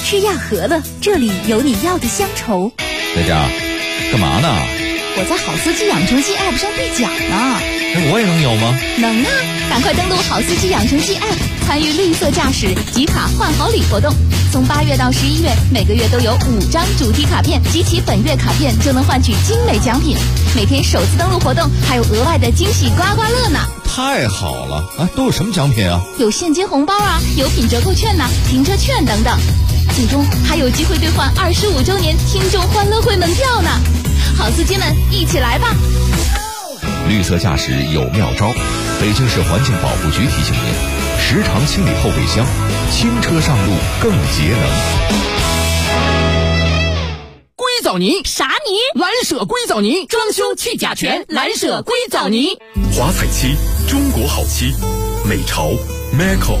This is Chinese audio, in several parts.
吃亚和了，这里有你要的乡愁。 在家干嘛呢？ 我在好司机养成记 App 上兑奖呢。 那我也能有吗？ 能啊，赶快登录好司机养成记 App， 参与绿色驾驶集卡换好礼活动。从8月到11月，每个月都有5张主题卡片，集齐本月卡片就能换取精美奖品。每天首次登录活动还有额外的惊喜刮刮乐呢。 太好了啊！都有什么奖品啊？有现金红包啊，有品折扣券呐、停车券等等。最终还有机会兑换25周年听众欢乐会门票呢。好司机们，一起来吧！ 绿色驾驶有妙招，北京市环境保护局提醒您：时常清理后备箱，轻车上路更节能。 硅藻泥啥泥？ 蓝舍硅藻泥，装修去甲醛，蓝舍硅藻泥。 华彩漆，中国好漆，美潮 Macco。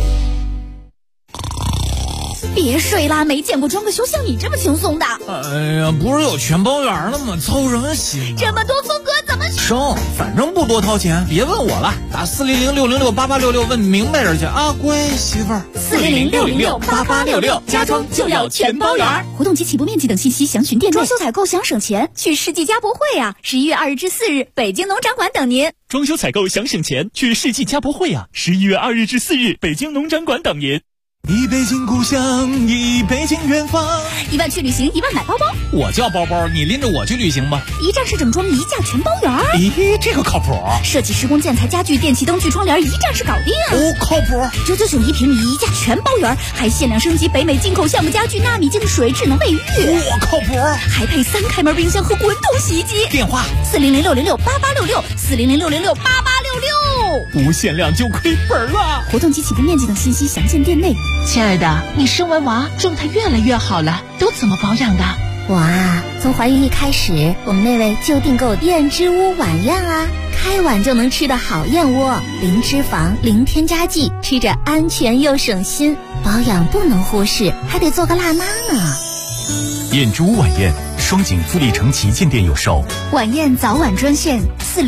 别睡啦，没见过装个修像你这么轻松的。 哎呀，不是有全包圆了吗？操什么心啊？ 这么多风格怎么省？反正不多掏钱，别问我了，打400-606-8866问明白人去啊，乖媳妇儿。 400-606-8866，家装就要全包圆。活动及起步面积等信息详询店内。装修采购想省钱，去世纪家博会啊！11月2日至4日，北京农展馆等您。 装修采购想省钱，去世纪家博会啊！11月2日至4日，北京农展馆等您。 忆北京故乡，忆北京远方。 1万去旅行，1万买包包。 我叫包包，你拎着我去旅行吧。 一站式整装，一价全包圆。 咦，这个靠谱。 设计施工建材家具电器灯具窗帘，一站式搞定。 哦，靠谱。 99一平米，一价全包圆，还限量升级北美进口橡木家具、纳米净水、智能卫浴。 我靠谱。 还配3开门冰箱和滚筒洗衣机。 电话 400-606-8866，400-606-8866。 无限量就亏本了。 活动及起步面积等信息详见店内。 亲爱的，你生完娃状态越来越好了，都怎么保养的？ 我啊，从怀孕一开始，我们那位就订购燕之屋晚宴啊，开碗就能吃的好燕窝，零脂肪，零添加剂，吃着安全又省心。保养不能忽视，还得做个辣妈呢。 燕之屋晚宴，双井富力城旗舰店有售。 晚宴早晚专线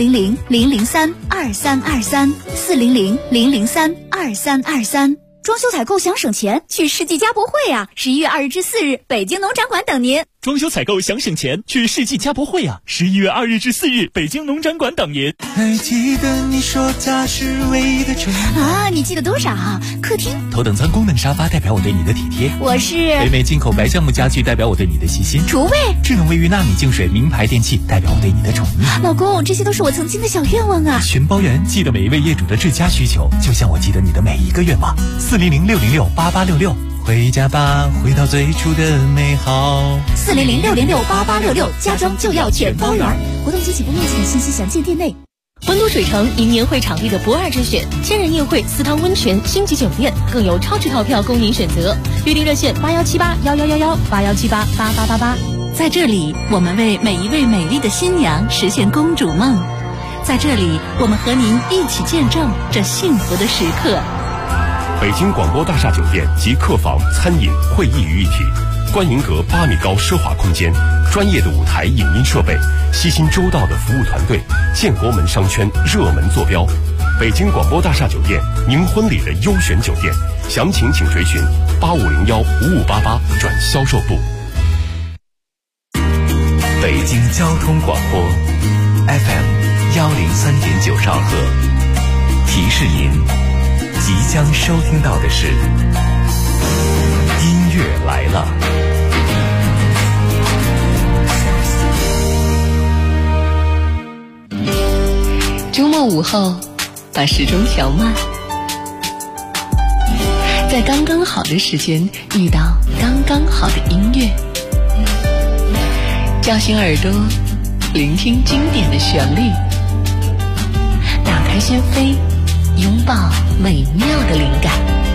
400-003-2323，400-003-2323。装修采购想省钱，去世纪家博会啊！11月2日至4日，北京农展馆等您。 装修采购想省钱，去世纪家博会啊！11月2日至4日，北京农展馆等您。 还记得你说它是唯一的宠啊？你记得多少？客厅头等舱功能沙发代表我对你的体贴。 我是北美进口白橡木家具代表我对你的细心。 厨卫智能卫浴纳米净水名牌电器代表我对你的宠溺。 老公，这些都是我曾经的小愿望啊！ 全包圆，记得每一位业主的至佳需求，就像我记得你的每一个愿望。400-606-8866，回家吧，回到最初的美好。 400-606-8866，家装就要全包圆。活动及起步面积等信息详见店内。 温都水城迎年会场地的不二之选，千人宴会、私汤温泉、星级酒店，更有超值套票供您选择。预订热线81781111，81788888。 在这里，我们为每一位美丽的新娘实现公主梦。在这里，我们和您一起见证这幸福的时刻。 北京广播大厦酒店及客房、餐饮、会议于一体，观迎阁8米高奢华空间，专业的舞台影音设备，细心周到的服务团队，建国门商圈热门坐标。北京广播大厦酒店，您婚礼的优选酒店，详情请追询8501-5588转销售部。 北京交通广播 FM103.9兆赫，提示您即将收听到的是音乐来了。 周末午后，把时钟调慢，在刚刚好的时间遇到刚刚好的音乐，叫醒耳朵，聆听经典的旋律，打开心扉，拥抱美妙的灵感，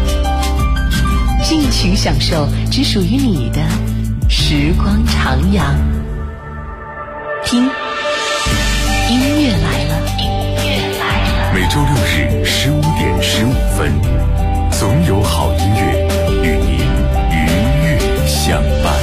尽情享受只属于你的时光徜徉。听，音乐来了，音乐来了。 每周6日15点15分，总有好音乐与您愉悦相伴。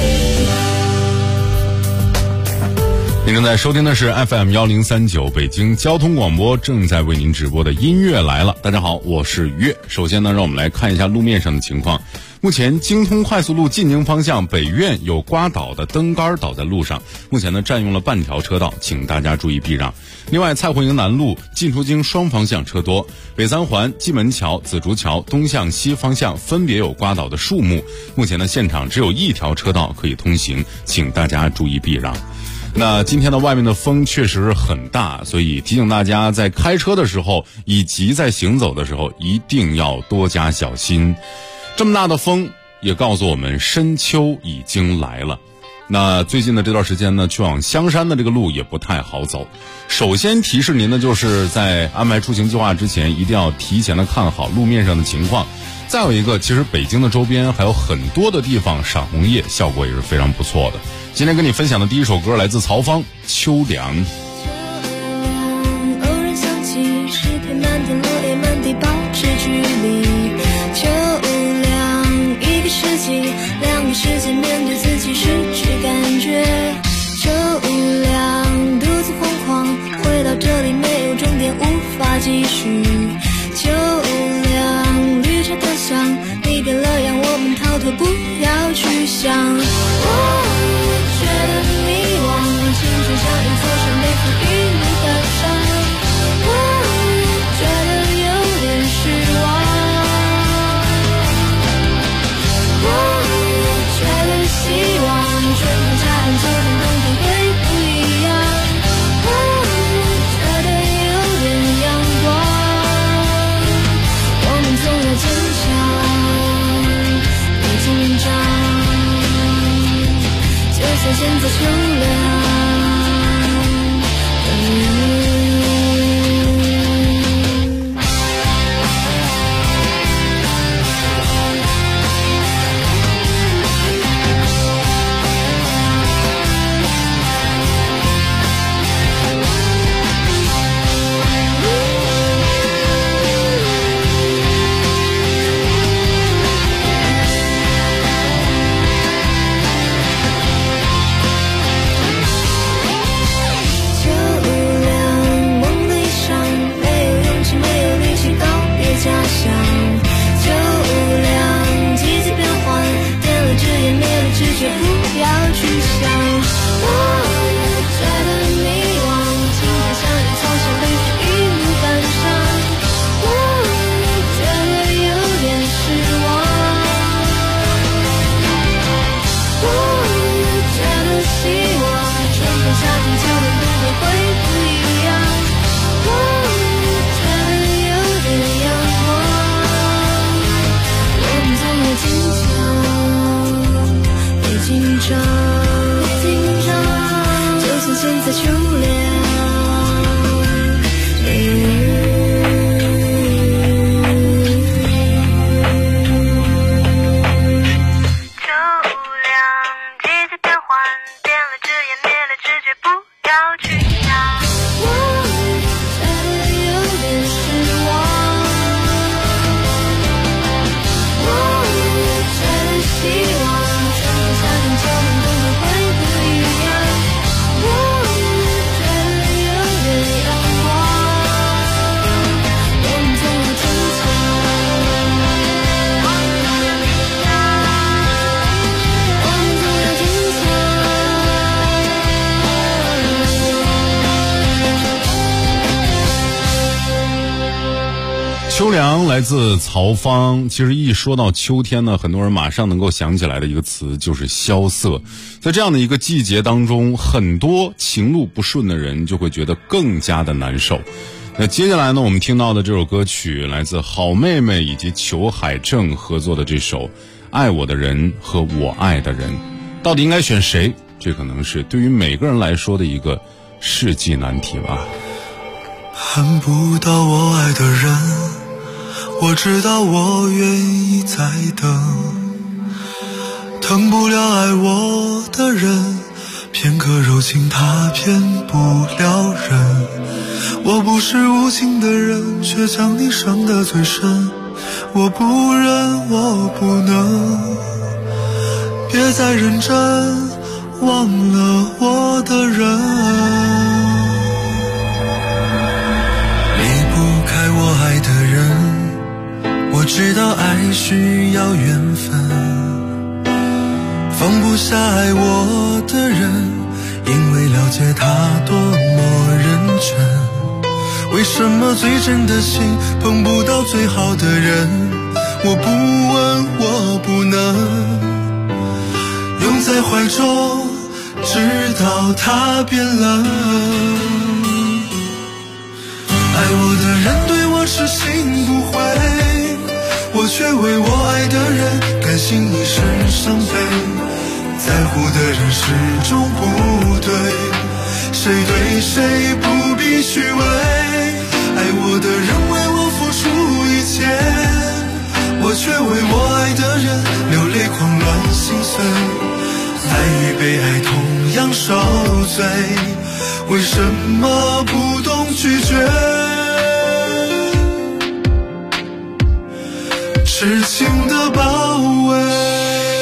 您正在收听的是 FM1039 北京交通广播正在为您直播的音乐来了。大家好，我是月。首先呢，让我们来看一下路面上的情况。 目前京通快速路进京方向北苑有刮倒的灯杆倒在路上，目前呢占用了半条车道，请大家注意避让。另外，蔡湖营南路进出京双方向车多，北三环蓟门桥、紫竹桥东向西方向分别有刮倒的树木，目前呢现场只有一条车道可以通行，请大家注意避让。那今天的外面的风确实很大，所以提醒大家在开车的时候以及在行走的时候一定要多加小心。这么大的风也告诉我们深秋已经来了。那最近的这段时间呢，去往香山的这个路也不太好走。首先提示您的就是在安排出行计划之前一定要提前的看好路面上的情况。再有一个，其实北京的周边还有很多的地方赏红叶效果也是非常不错的。今天跟你分享的第一首歌来自曹芳，秋凉。 偶然想起诗篇满天落叶满地保持距离，秋凉一个世纪两个世界面对自己失去感觉，秋凉独自惶狂回到这里没有终点无法继续，秋凉绿茶的香你变了样我们逃脱不要去想，觉得迷惘，青春像一座山背负一路感伤，觉得有点失望，觉得希望春天夏天秋天冬天会不一样，觉得有点阳光，我们总要坚强别紧张，就算现在秋凉。 秋凉来自曹芳。其实一说到秋天呢，很多人马上能够想起来的一个词就是萧瑟。在这样的一个季节当中，很多情路不顺的人就会觉得更加的难受。那接下来呢，我们听到的这首歌曲来自好妹妹以及裘海正合作的这首《爱我的人和我爱的人》，到底应该选谁？这可能是对于每个人来说的一个世纪难题吧。 恨不到我爱的人，我知道我愿意再等，疼不了爱我的人，片刻柔情他骗不了人。我不是无情的人，却将你伤得最深，我不忍我不能，别再认真忘了我的人。我爱的人，我知道爱需要缘分， 放不下爱我的人，因为了解他多么认真。为什么最真的心碰不到最好的人？我不问，我不能拥在怀中，直到他变冷。爱我的人对我痴心不悔，我却为我爱的人甘心一生伤悲。在乎的人始终不对，谁对谁不必虚伪。爱我的人为我付出一切，我却为我爱的人流泪狂乱心碎。爱与被爱同样受罪，为什么不懂拒绝？痴情的包围。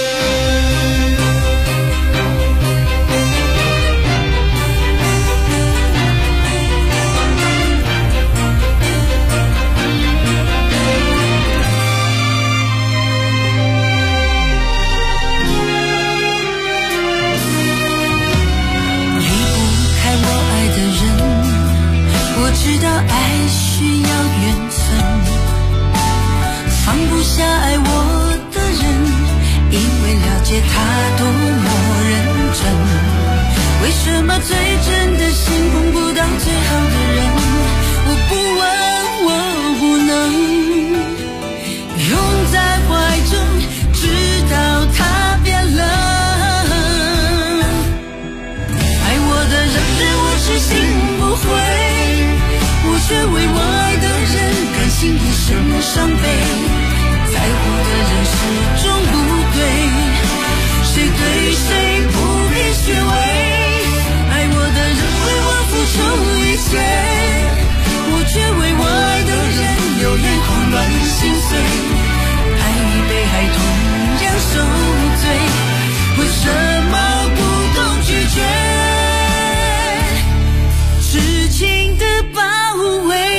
知道爱需要缘分，放不下爱我的人，因为了解他多么认真。为什么最真的心碰不到最好的人？我不问，我不能拥在怀中，直到他变冷。爱我的人对我痴心不悔，我却为我爱的人甘心一生伤悲。在乎的人始终不对，谁对谁不必虚伪。爱我的人为我付出一切，我却为我爱的人流泪狂乱心碎。爱与被爱同样受罪，为什么不懂拒绝？痴情的包围。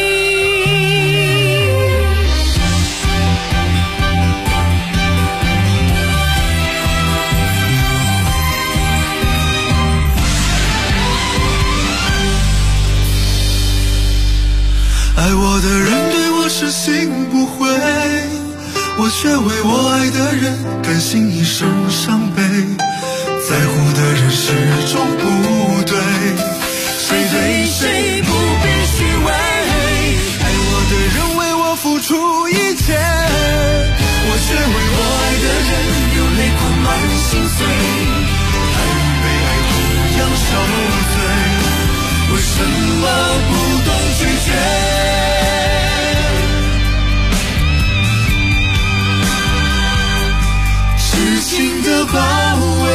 爱我的人对我痴心不悔，我却为我爱的人甘心一生伤悲。在乎的人始终不对，谁对谁不必虚伪。爱我的人为我付出一切，我却为我爱的人流泪狂乱心碎。爱与被爱同样受罪，为什么不懂拒绝？痴情的包围。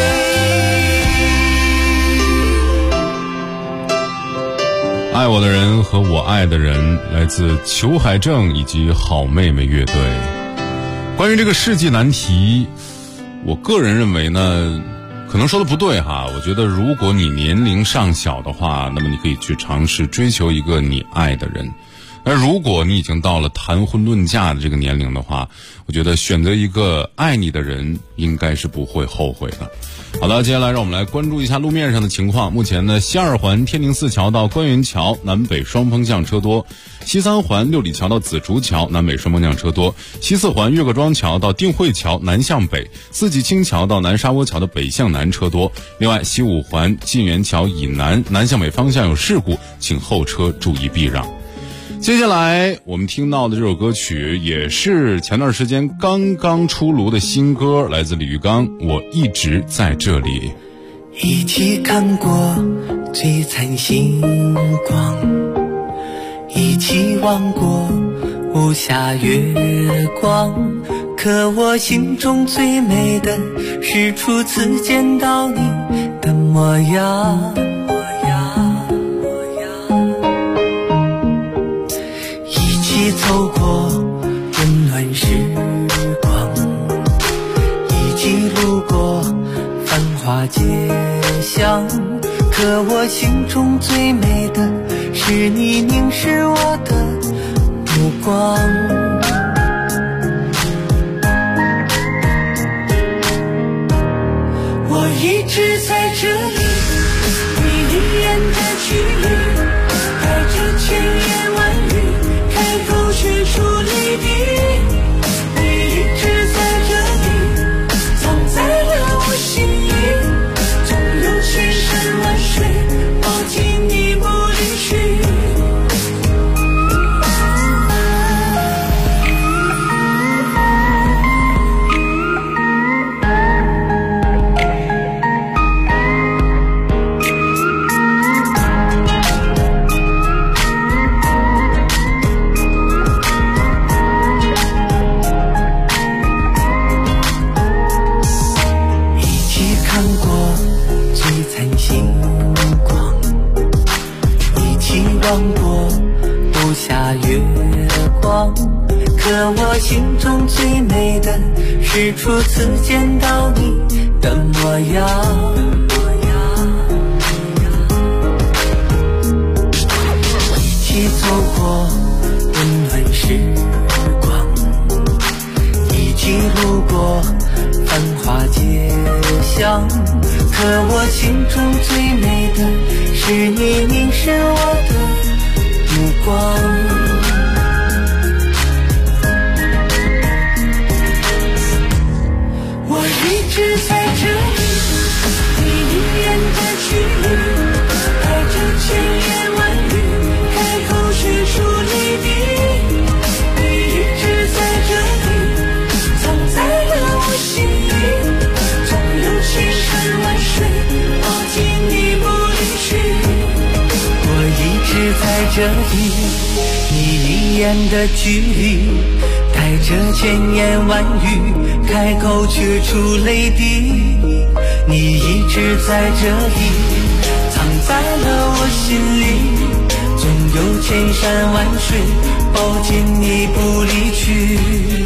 爱我的人和我爱的人，来自裘海正以及好妹妹乐队。关于这个世纪难题，我个人认为呢，可能说的不对哈。我觉得如果你年龄尚小的话，那么你可以去尝试追求一个你爱的人。而如果你已经到了谈婚论嫁的这个年龄的话，我觉得选择一个爱你的人应该是不会后悔的。好的，接下来让我们来关注一下路面上的情况。目前呢，西二环天宁寺桥到官园桥南北双方向车多，西三环六里桥到紫竹桥南北双方向车多，西四环岳各庄桥到定慧桥南向北，四季青桥到南沙窝桥的北向南车多。另外，西五环晋源桥以南南向北方向有事故，请后车注意避让。接下来我们听到的这首歌曲也是前段时间刚刚出炉的新歌，来自李玉刚，我一直在这里。 一起看过璀璨星光，一起望过无暇月光，可我心中最美的是初次见到你的模样。一起走过温暖时光，一起路过繁华街巷，可我心中最美的是你凝视我的目光。 我一直在这里，你一眼的距离，带着千言万语，开口却出泪滴。你一直在这里，藏在了我心里，总有千山万水抱紧你不离去。望过不下月光，可我心中最美的是初次见到你的模样。一起走过温暖时光，一起路过繁华街巷，可我心中最美的是你凝视我的目光。我一直在这里，你一眼的距离，带着千言万语，开口却出泪滴。你一直在这里，藏在了我心里，总有千山万水抱紧你不离去。我一直在这里，你一眼的距离，带着千言万语，开口却出泪滴。你一直在这里，藏在了我心里，总有千山万水抱紧你不离去。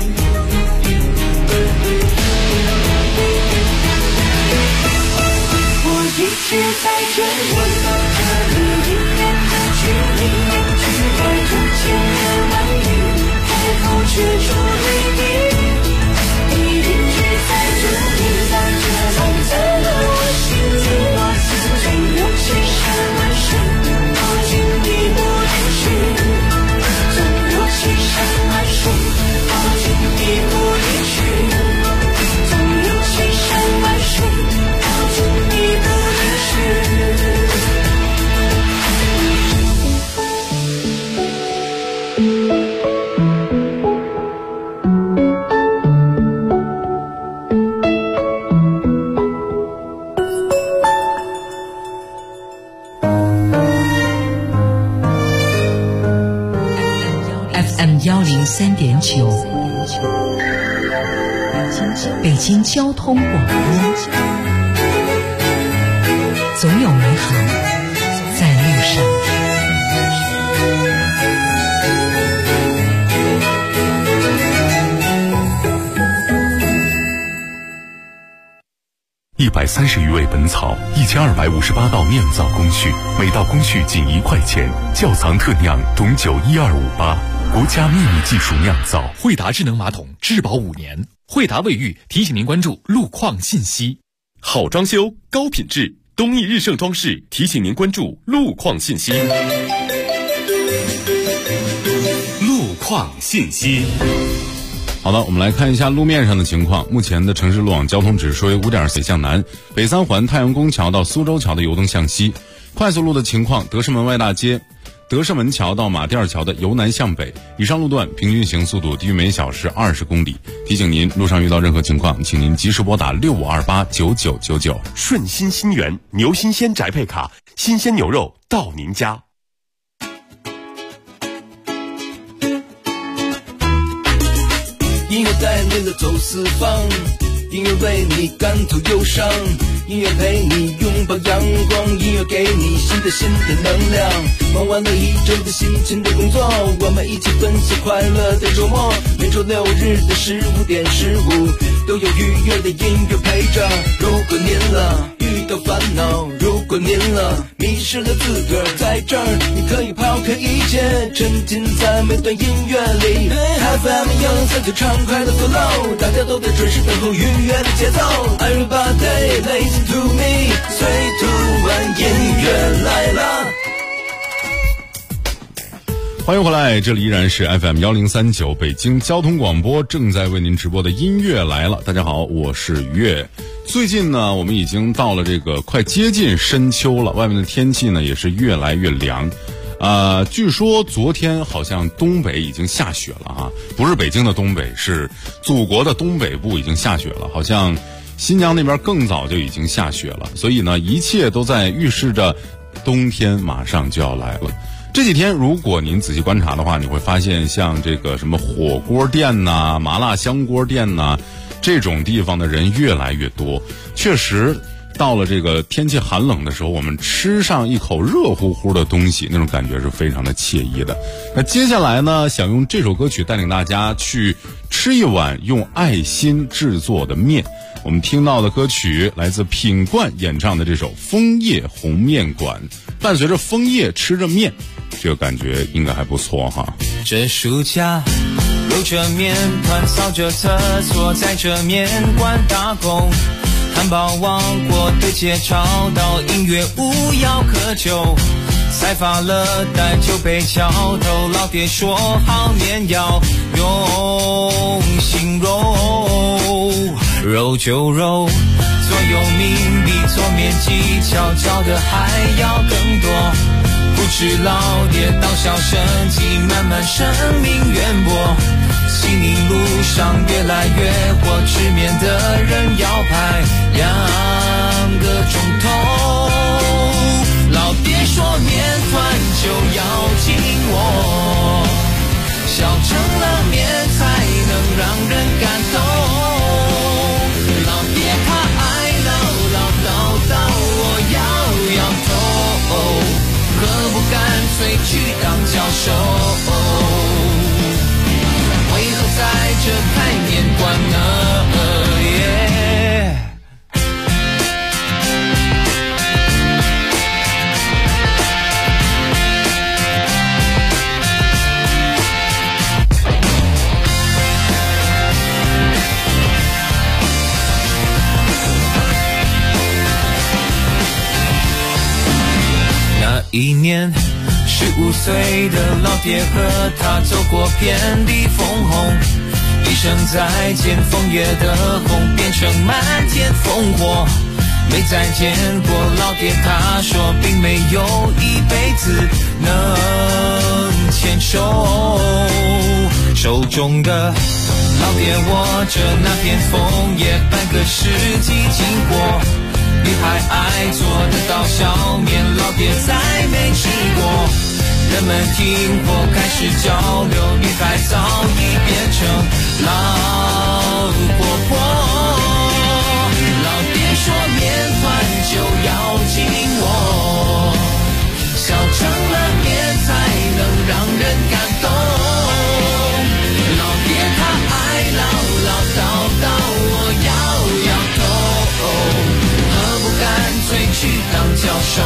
我一直在这里，你一眼的距离，带着千言万语，开口却出泪滴。你一直在这里，藏在了我心里，总有千山万水抱紧你不离去，总有千山万水抱紧你不离去，总有千山万水抱紧你不离去。 FM103.9，北京交通广播，总有美好在路上。 130余味本草，1258道酿造工序，每道工序仅1块钱。窖藏特酿董酒12588，国家秘密技术酿造。 惠达智能马桶质保5年。惠达卫浴提醒您关注路况信息。 好装修，高品质，东益日盛装饰提醒您关注路况信息。路况信息。 好的，我们来看一下路面上的情况。目前的城市路网交通指数为5.4向南，北三环太阳宫桥到苏州桥的油灯向西。快速路的情况，德胜门外大街德胜门桥到马甸桥的由南向北，以上路段平均行速度低于每小时20公里。提醒您，路上遇到任何情况，请您及时拨打65289999。 顺心新源牛新鲜宅配卡，新鲜牛肉到您家。 音乐带领着走四方，音乐为你赶走忧伤，音乐陪你拥抱阳光，音乐给你新的能量。忙完了一周的辛勤的工作，我们一起分享快乐的周末。每周6日的15点15，都有愉悦的音乐陪着。如果您遇到烦恼，如果观念了，迷失了自个儿，在这儿你可以抛开一切，沉浸在每段音乐里。FM 103就畅快的 flow， 大家都在准时等候愉悦的节奏。Everybody listen to me， 最突然音乐来了。 欢迎回来，这里依然是 FM 1039北京交通广播正在为您直播的音乐来了。大家好，我是于越。最近呢，我们已经到了这个快接近深秋了，外面的天气呢也是越来越凉。据说昨天好像东北已经下雪了啊，不是北京的东北，是祖国的东北部已经下雪了，好像新疆那边更早就已经下雪了，所以呢，一切都在预示着冬天马上就要来了。这几天如果您仔细观察的话，你会发现像这个什么火锅店呐、麻辣香锅店呐，这种地方的人越来越多。确实到了这个天气寒冷的时候，我们吃上一口热乎乎的东西，那种感觉是非常的惬意的。那接下来呢，想用这首歌曲带领大家去吃一碗用爱心制作的面。我们听到的歌曲来自品冠演唱的这首《枫叶红面馆》，伴随着枫叶吃着面，这个感觉应该还不错哈。 这暑假揉着面团，扫着厕所，在这面馆打工，汉堡王国对街吵到音乐无药可救，才发了呆就被敲头，老爹说好面要用心揉，揉就揉，左右铭比做面技巧教的还要更多，不知老爹到小升级，慢慢生命渊博，西宁路上越来越火，吃面的人要排2个钟头，老爹说面团就要紧握，小成了面才能让人感动，老爹他爱唠叨，我要头，何不干脆去当教授，为何在这开面馆呢那一年15岁的老爹和他走过遍地枫红，一声再见，枫叶的红变成满天烽火，没再见过老爹，他说并没有一辈子能牵手，手中的老爹握着那片枫叶，半个世纪经过，女孩爱做的刀削面，老爹再没吃过，人们停火开始交流，女孩早已变成老婆婆，老爹说面团就要紧握，小成了面才能让人感动，老爹他爱唠叨，我要头，何不干脆去当教授，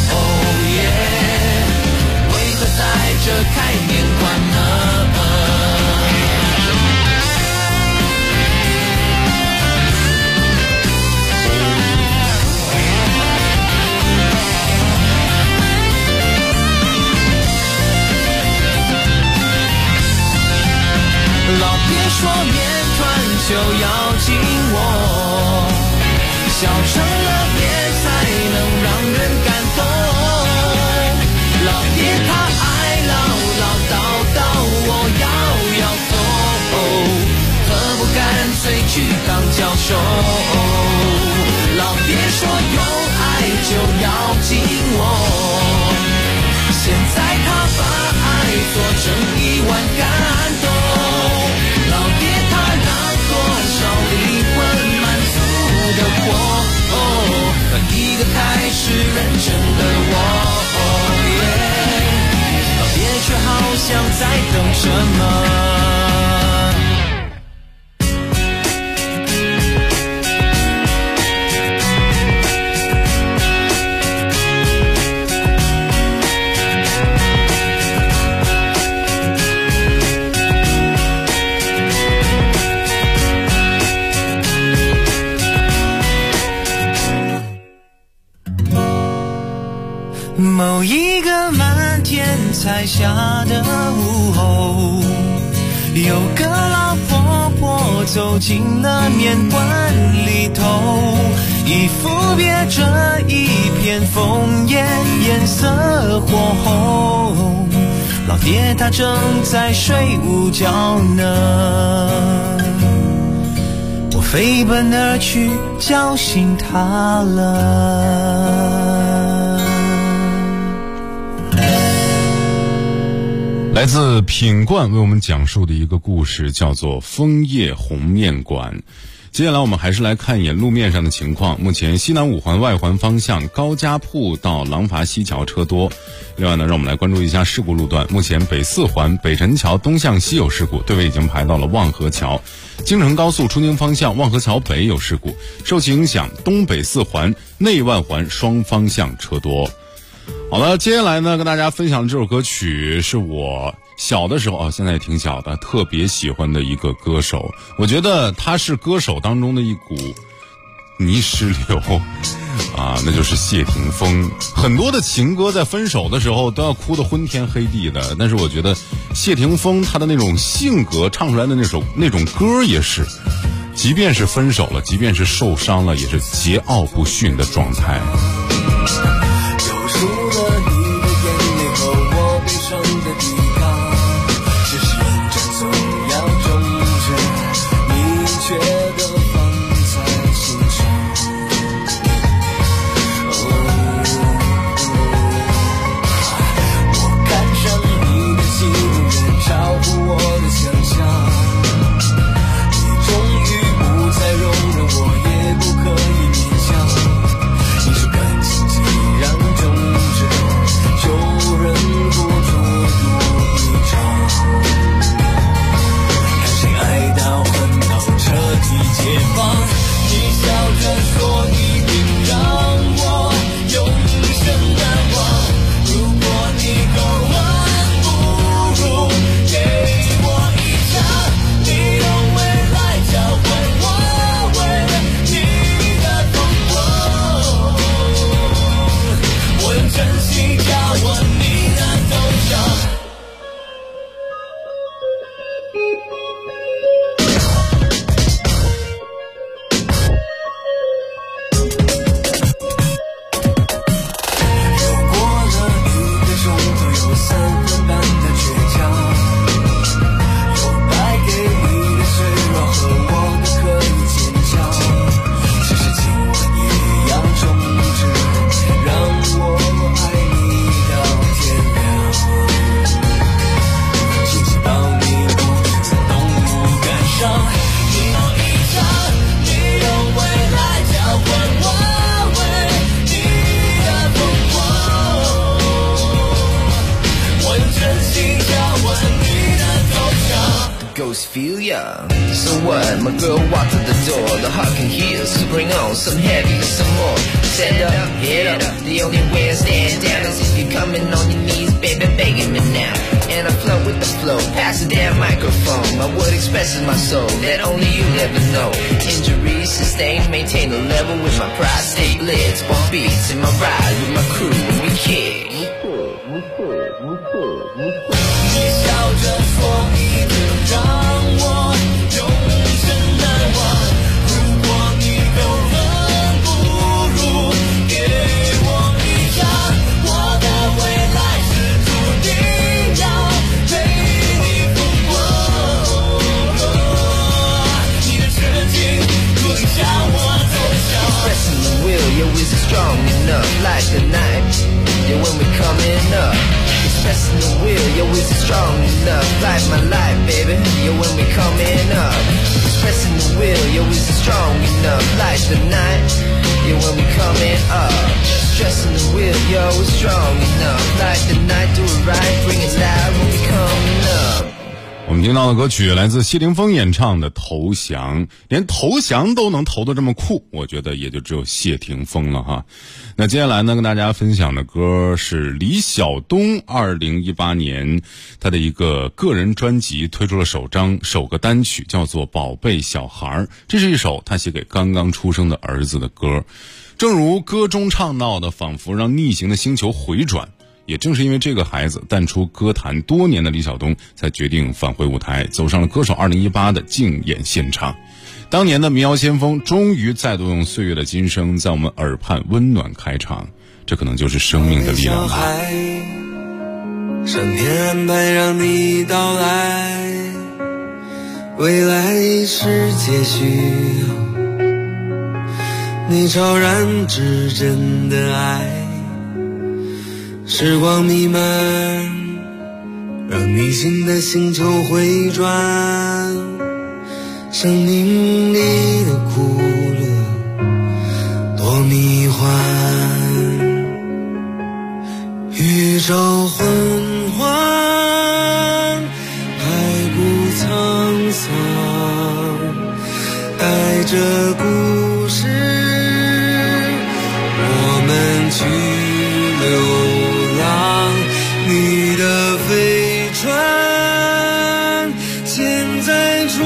为何在这开面馆呢老爹说面团就要紧握，小成了面才能让人感动，老爹他爱唠叨，我要头，何不干脆去当教授，老爹说有爱就要紧握，现在他把爱做成一碗感动，老爹他让多少灵魂满足的活，一个开始认真的我，老爹却好像在等什么。 某一个满天彩霞的午后，有个老婆婆走进了面馆里头，衣服别着一片枫叶，颜色火红。老爹他正在睡午觉呢，我飞奔而去叫醒他了。 来自品冠为我们讲述的一个故事叫做枫叶红面馆。接下来我们还是来看一眼路面上的情况。目前西南五环外环方向高家铺到廊坊西桥车多。另外呢，让我们来关注一下事故路段。目前北四环北辰桥东向西有事故，队尾已经排到了望河桥。京承高速出京方向望河桥北有事故，受其影响东北四环内万环双方向车多。好了，接下来呢，跟大家分享的这首歌曲是我小的时候现在也挺小的，特别喜欢的一个歌手。我觉得他是歌手当中的一股泥石流那就是谢霆锋。很多的情歌在分手的时候都要哭得昏天黑地的，但是我觉得谢霆锋他的那种性格唱出来的那种歌也是，即便是分手了，即便是受伤了，也是桀骜不驯的状态。 除了你的眼泪和我悲伤的抵抗，只是认真总要终着，你却都放在心上。我看上你的喜怒远超乎我的想象，你终于不再容忍我，也不可以勉强。你说感情既然终就忍不住赌一场，看谁爱到恨到彻底解放。你笑着说一定让我永生难忘，如果你够狠，不如给我一场，你用未来交换我为你的疯狂，我用真心交换你的头像。如果了你的胸口有3分半的倔强，有带给你的脆弱和我的可以坚强，只是今晚也要终止，让我爱你到天亮。亲亲抱你不在动物感伤，你要一场，你用未来交换我为你的疯狂，我用真心交换你的头像。The ghosts feel young, so what? My girl walked to the door, the heart can heal, so bring on some heavy, some more. Stand up, head up, the only way to stand down is if you're coming on your knees, baby, begging me now. And I flow with the flow, pass the damn microphone. My word expresses my soul, that only you ever know. Injuries sustained, maintain a level with my pride, stay lit, bump beats in my ride with my crew when we kick. 你笑着说一定让我永生难忘，如果你够狠，不如给我一场，我的未来是注定要陪你疯狂，你的痴情吞下我头像。Expressing the will, yo, is it strong enough like the night, yeah, when we coming up. Expressing the will, yo, is it strong enough like my life, baby, yo, when we coming up. Expressing the will, yo, is it strong enough like the night, yeah, when we coming up. Stressing the will, yo, it's strong enough like the night, do it right, bring it loud when we coming up. 我们们听到的歌曲来自谢霆锋演唱的《投降》，连投降都能投得这么酷，我觉得也就只有谢霆锋了哈。那接下来呢，跟大家分享的歌是李晓东2018年他的一个个人专辑推出了首个单曲，叫做《宝贝小孩》。这是一首他写给刚刚出生的儿子的歌，正如歌中唱到的，仿佛让逆行的星球回转。也正是因为这个孩子淡出歌坛多年的李晓东，才决定返回舞台，走上了歌手2018的竞演现场。当年的民谣先锋终于再度用岁月的今生在我们耳畔温暖开场，这可能就是生命的力量吧。 上天安排让你到来，未来世界需要你超然至真的爱。时光弥漫，让逆行的星球回转，生命里的苦乐多迷幻，宇宙昏黄，太古沧桑，带着故事我们去流你的飞船现在出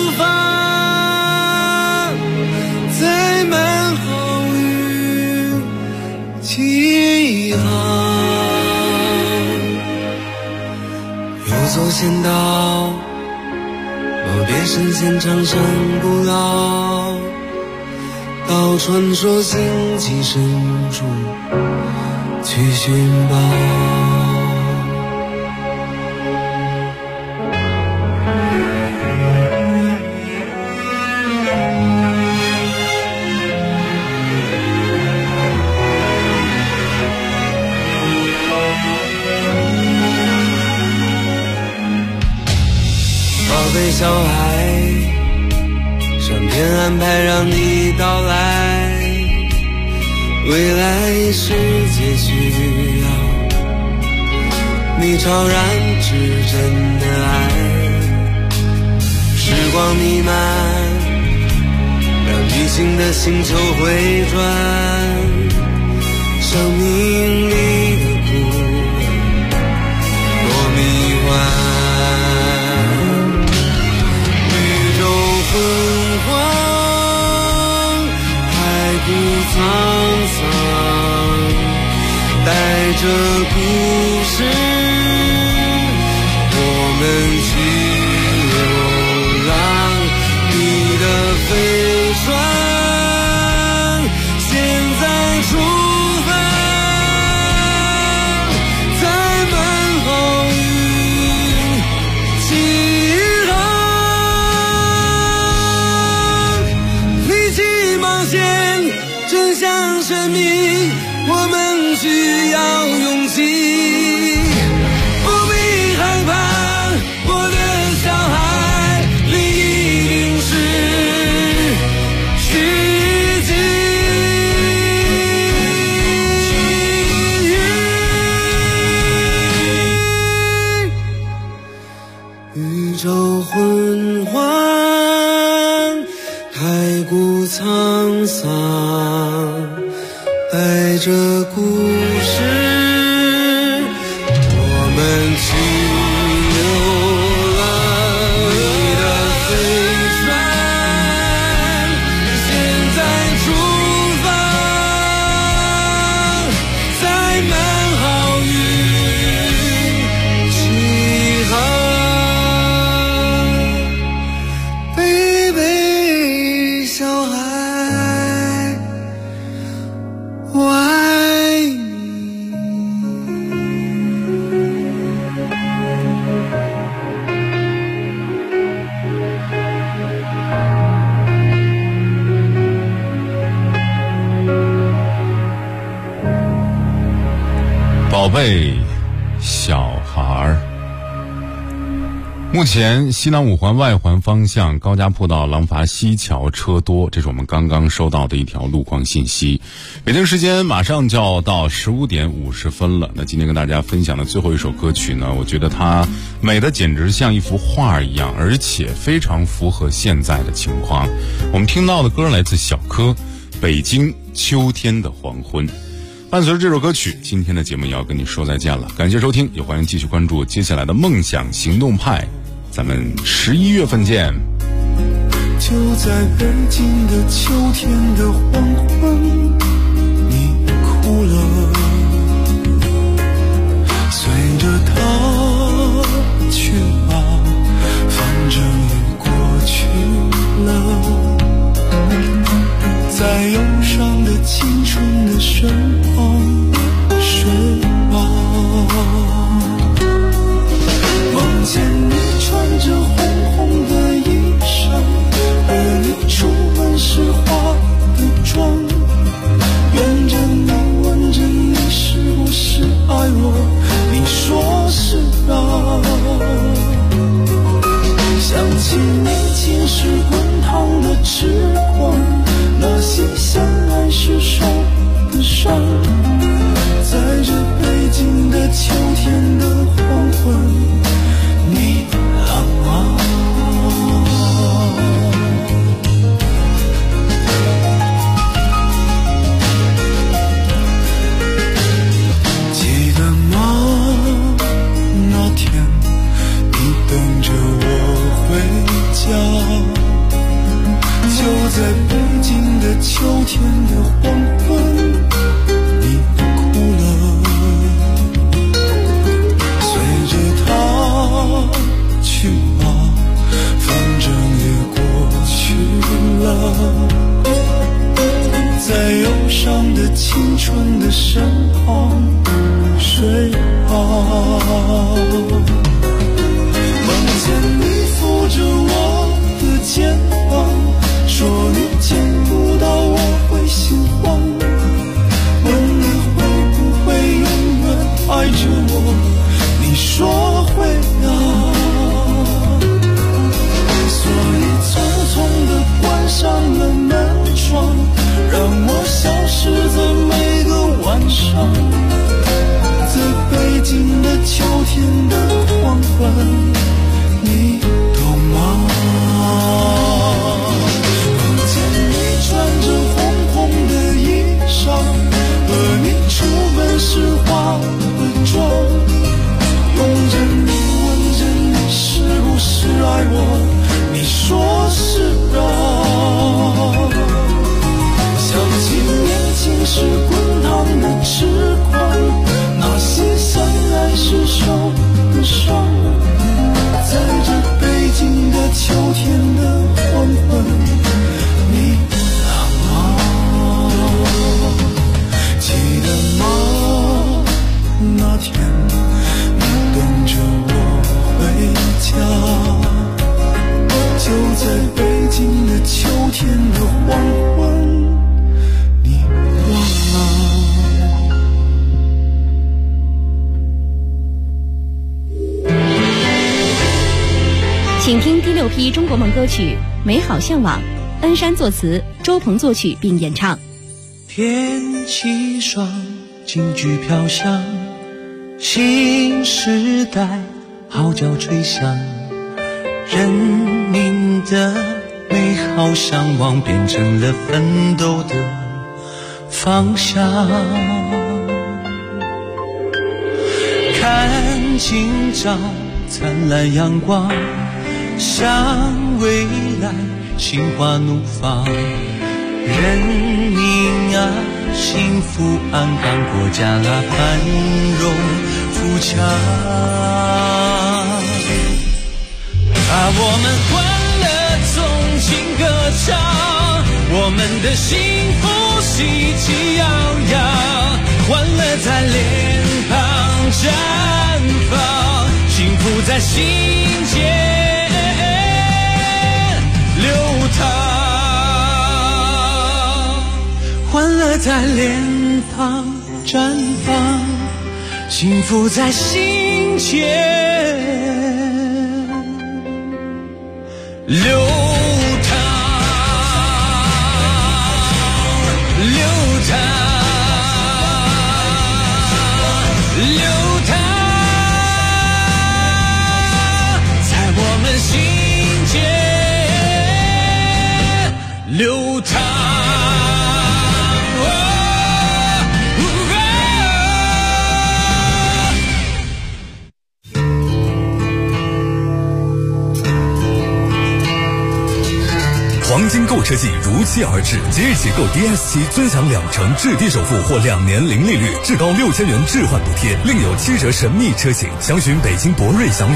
发，载满好运起航，游走仙道，耄耋神仙长生不老，到传说星际深处去寻宝。宝贝小孩，上天安排让你到来，未来世界需要你超然至真的爱。时光弥漫，让逆行的星球回转，生命里的苦多迷幻，宇宙昏黄，太古沧桑，带着故事我们去流浪，你的飞船现在出发，载满好运起航，力气冒险真相生命，我们需要勇气，不必害怕，我的小孩，你一定是奇迹。宇宙昏黄，太古沧桑，带着故事我们去流浪，你的飞船现在出发，载满好运起航，贝贝小孩，我爱你。 宝贝小孩儿， 目前西南五环外环方向高架坡到廊坊西桥车多，这是我们刚刚收到的一条路况信息。北京时间马上就要到15点50分了，那今天跟大家分享的最后一首歌曲呢，我觉得它美的简直像一幅画一样，而且非常符合现在的情况。我们听到的歌来自小柯，《北京秋天的黄昏》。伴随着这首歌曲，今天的节目也要跟你说再见了。感谢收听，也欢迎继续关注接下来的梦想行动派。咱们11月份见。 就在北京的秋天的黄昏，你哭了，随着它去吧，反正也过去了。在忧伤的青春的身旁睡吧，梦见你穿着红红的衣裳，和你出门时化的妆，吻着你问着你是不是爱我，你说是啊。想起年轻时滚烫的痴狂，那些相爱时受的伤，在这北京的秋天的黄昏，你冷吗？记得吗？那天你等着我回家，就在北京的秋天的黄昏，你哭了，随着它去吧，反正也过去了。在忧伤的青春的身旁睡吧，梦见你扶着我的肩膀，说你见不到我会心慌，问你会不会永远爱着我，你说会啊。所以匆匆地关上了门窗，让我消失在每个晚上，在北京的秋天的黄昏，你懂吗？穿着红红的衣裳，和你出门时化的妆，拥着你问着你是不是爱我，你说是啊。想起年轻时滚烫的痴狂，那些相爱时受的伤，在这北京的秋天的黄昏，你记得吗？那天你等着我回家，就在北京的秋天的黄昏，你忘了。 请听第6批中国梦歌曲《美好向往》，恩山作词，周鹏作曲并演唱。 天气爽，京剧飘香，新时代号角吹响，人民的美好向往变成了奋斗的方向。看今朝灿烂阳光，向未来心花怒放，人民啊，幸福安康，国家啊，繁荣富强。我们欢乐纵情歌唱，我们的幸福喜气洋洋，欢乐在脸庞绽放，幸福在心间流淌。欢乐在脸庞绽放，幸福在心间流淌，流淌，流淌，在我们心间流淌。 黄金购车季如期而至，即日起购 DS7 尊享2成置地首付或2年零利率，至高6000元置换补贴，另有7折神秘车型。详询北京博瑞祥宇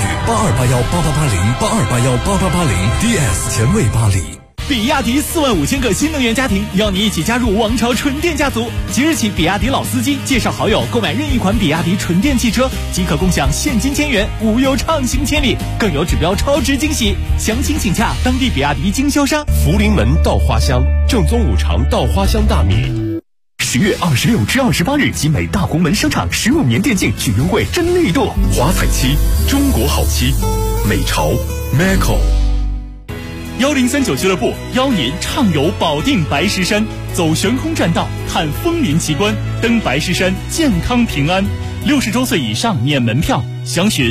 8281888082818880 DS 前卫巴黎。 比亚迪45000个新能源家庭，邀你一起加入王朝纯电家族。即日起，比亚迪老司机介绍好友购买任意款比亚迪纯电汽车，即可共享现金1000元，无忧畅行千里，更有指标超值惊喜。详情请洽当地比亚迪经销商。 福临门稻花香，正宗五常稻花香大米。 10月26至28日，集美大红门商场15年电竞举优惠真力度。 华彩漆，中国好漆，美潮 Macco。 1039俱乐部邀您畅游保定白石山，走悬空栈道，看枫林奇观，登白石山健康平安。60周岁以上免门票，详询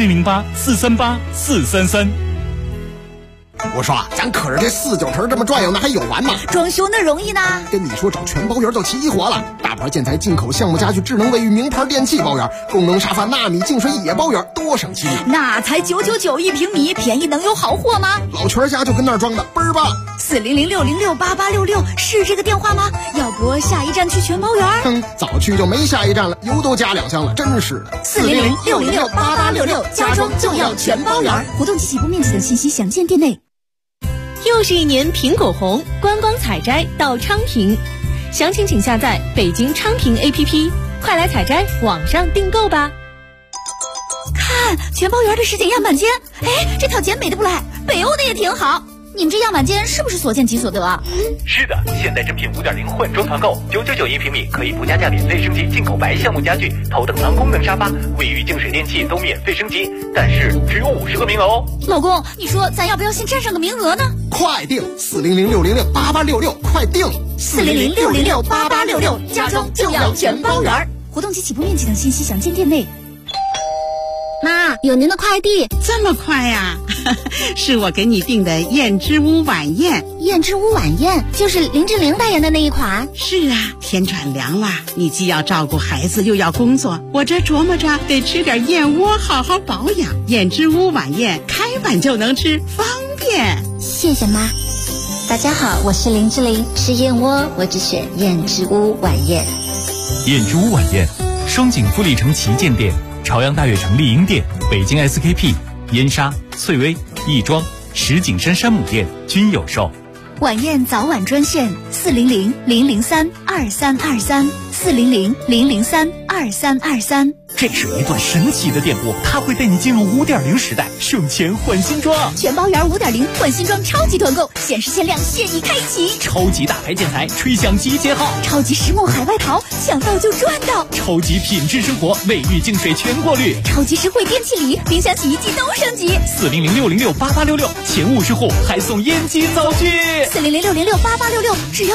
4008-438-433。 我说咱可是这49城这么转悠，那还有完吗？ 装修那容易呢？ 跟你说找全包圆就齐活了，大牌建材、进口项目家具、智能卫浴、名牌电器包圆，功能沙发、纳米净水也包圆，多省心。 那才999一平米，便宜能有好货吗？ 老全家就跟那儿装的，倍儿棒。 400-606-8866是这个电话吗？要不下一站去全包圆？ 早去就没下一站了，油都加2箱了，真是的。 400-606-8866，家装就要全包圆。活动及起步面积等信息详见店内。 又是一年苹果红，观光采摘到昌平，详情请下载北京昌平 APP， 快来采摘，网上订购吧。 看全包圆的实景样板间，哎，这套简美的不赖，北欧的也挺好。你们这样板间是不是所见即所得啊？ 是的，现代正品5.0换装团购，999一平米，可以不加价免费升级进口白橡木家具、头等舱功能沙发、卫浴净水电器都免费升级，但是只有50个名额哦。 老公，你说咱要不要先占上个名额呢？ 快订400-606-8866，快订 400-606-8866，家装就要全包圆。活动及起步面积等信息详见店内。 妈，有您的快递。 这么快呀？是我给你订的燕之屋晚宴。 燕之屋晚宴就是林志玲代言的那一款。 是啊，天转凉了，你既要照顾孩子又要工作，我这琢磨着得吃点燕窝好好保养。燕之屋晚宴开碗就能吃，方便。 谢谢妈。 大家好，我是林志玲，吃燕窝我只选燕之屋晚宴。 燕之屋晚宴，双井富力城旗舰店、朝阳大悦城丽婴店、北京 SKP、燕莎、翠微、亦庄、石景山山姆店均有售。 晚宴早晚专线400-003-2323 400-003-2323。 这是一段神奇的电波，它会带你进入5.0时代，省钱换新装。 全包圆5.0换新装超级团购，限时限量，现已开启。 超级大牌建材，吹响集结号。 超级实木海外淘，抢到就赚到。 超级品质生活，卫浴净水全过滤。 超级实惠电器礼，冰箱、洗衣机都升级。 400-606-8866，前50户还送烟机灶具。 400-606-8866，只要